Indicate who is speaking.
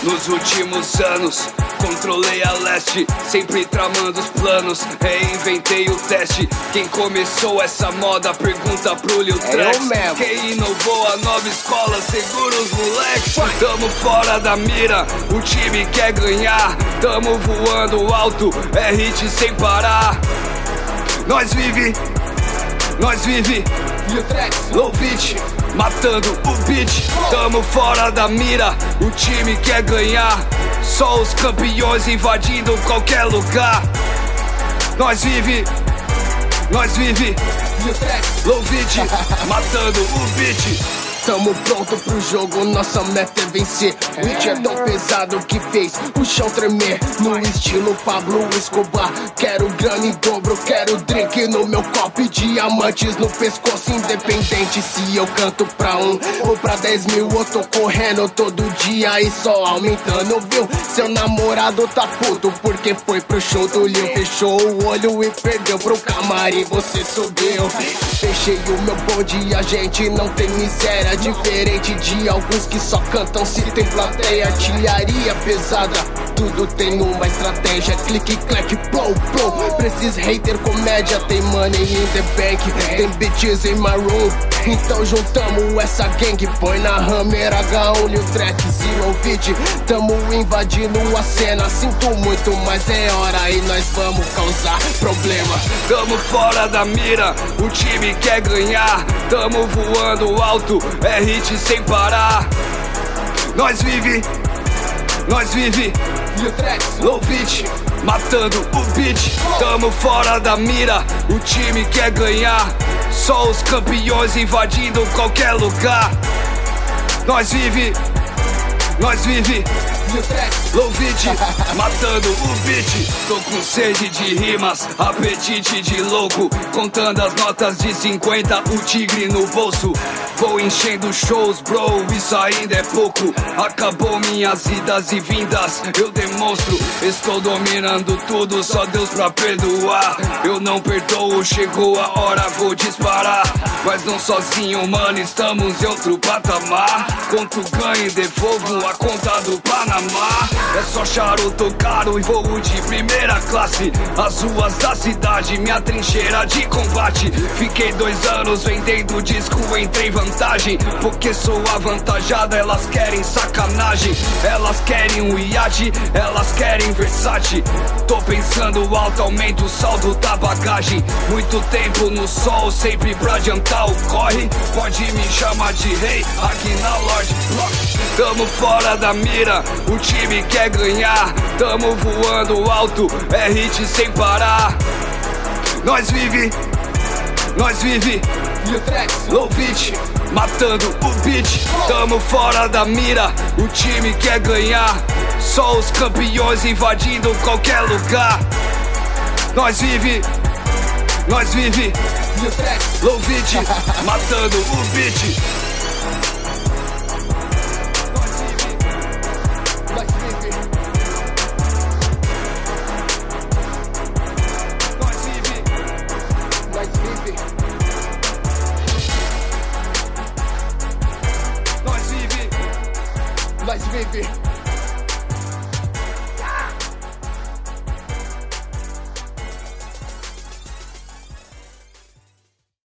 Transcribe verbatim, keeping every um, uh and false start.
Speaker 1: Nos últimos anos controlei a leste, sempre tramando os planos, reinventei o teste. Quem começou essa moda, pergunta pro Lil Trex. Quem inovou a nova escola, segura os moleques. Tamo fora da mira, o time quer ganhar. Tamo voando alto, é hit sem parar. Nós vive, nós vive, Lil Trex, low beat, matando o beat. Tamo fora da mira, o time quer ganhar. Só os campeões invadindo qualquer lugar. Nós vive, nós vive, Lil Trex, low beat, matando o beat.
Speaker 2: Tamo pronto pro jogo, nossa meta é vencer. O hit é tão pesado que fez o chão tremer. No estilo Pablo Escobar, quero grana em dobro, quero drink no meu copo e diamantes no pescoço. Independente se eu canto pra um ou pra dez mil, eu tô correndo todo dia e só aumentando, viu? Seu namorado tá puto porque foi pro show do Lil. Fechou o olho e perdeu pro camarim, você subiu. Fechei o meu bonde e a gente não tem miséria, diferente de alguns que só cantam se tem plateia. Artilharia pesada, tudo tem uma estratégia. Clique, clack, blow, blow. Precisa hater, comédia. Tem money in the bank, tem bitches em maroon. Então juntamos essa gang, põe na Hammer H um, Lil Trex, Zero Beat. Tamo invadindo a cena, sinto muito, mas é hora e nós vamos causar problema.
Speaker 1: Tamo fora da mira, o time quer ganhar. Tamo voando alto, é hit sem parar. Nós vive, nós vive, Lil Trex, low beat, matando o beat. Tamo fora da mira, o time quer ganhar. Só os campeões invadindo qualquer lugar. Nós vive, nós vive, Lil Trex, low beat, matando o beat. Tô com sede de rimas, apetite de louco, contando as notas de cinquenta, o tigre no bolso. Vou enchendo shows, bro, isso ainda é pouco. Acabou minhas idas e vindas, eu demonstro. Estou dominando tudo, só Deus pra perdoar. Eu não perdoo, chegou a hora, vou disparar. Mas não sozinho, mano, estamos em outro patamar. Conto ganho e devolvo a conta do Panamá. É só charuto caro e voo de primeira classe. As ruas da cidade, minha trincheira de combate. Fiquei dois anos vendendo disco, entrei em vantagem, porque sou avantajado, elas querem sacanagem. Elas querem um iate, elas querem Versace. Tô pensando alto, aumento o saldo da bagagem. Muito tempo no sol, sempre pra adiantar o corre. Pode me chamar de rei, aqui na Lord Block. Tamo fora da mira, o time quer ganhar. Tamo voando alto, é hit sem parar. Nós vive, nós vive, Lil Trex, low beat, matando o beat. Tamo fora da mira, o time quer ganhar. Só os campeões invadindo qualquer lugar. Nós vive, nós vive, Lil Trex, low beat, matando o beat.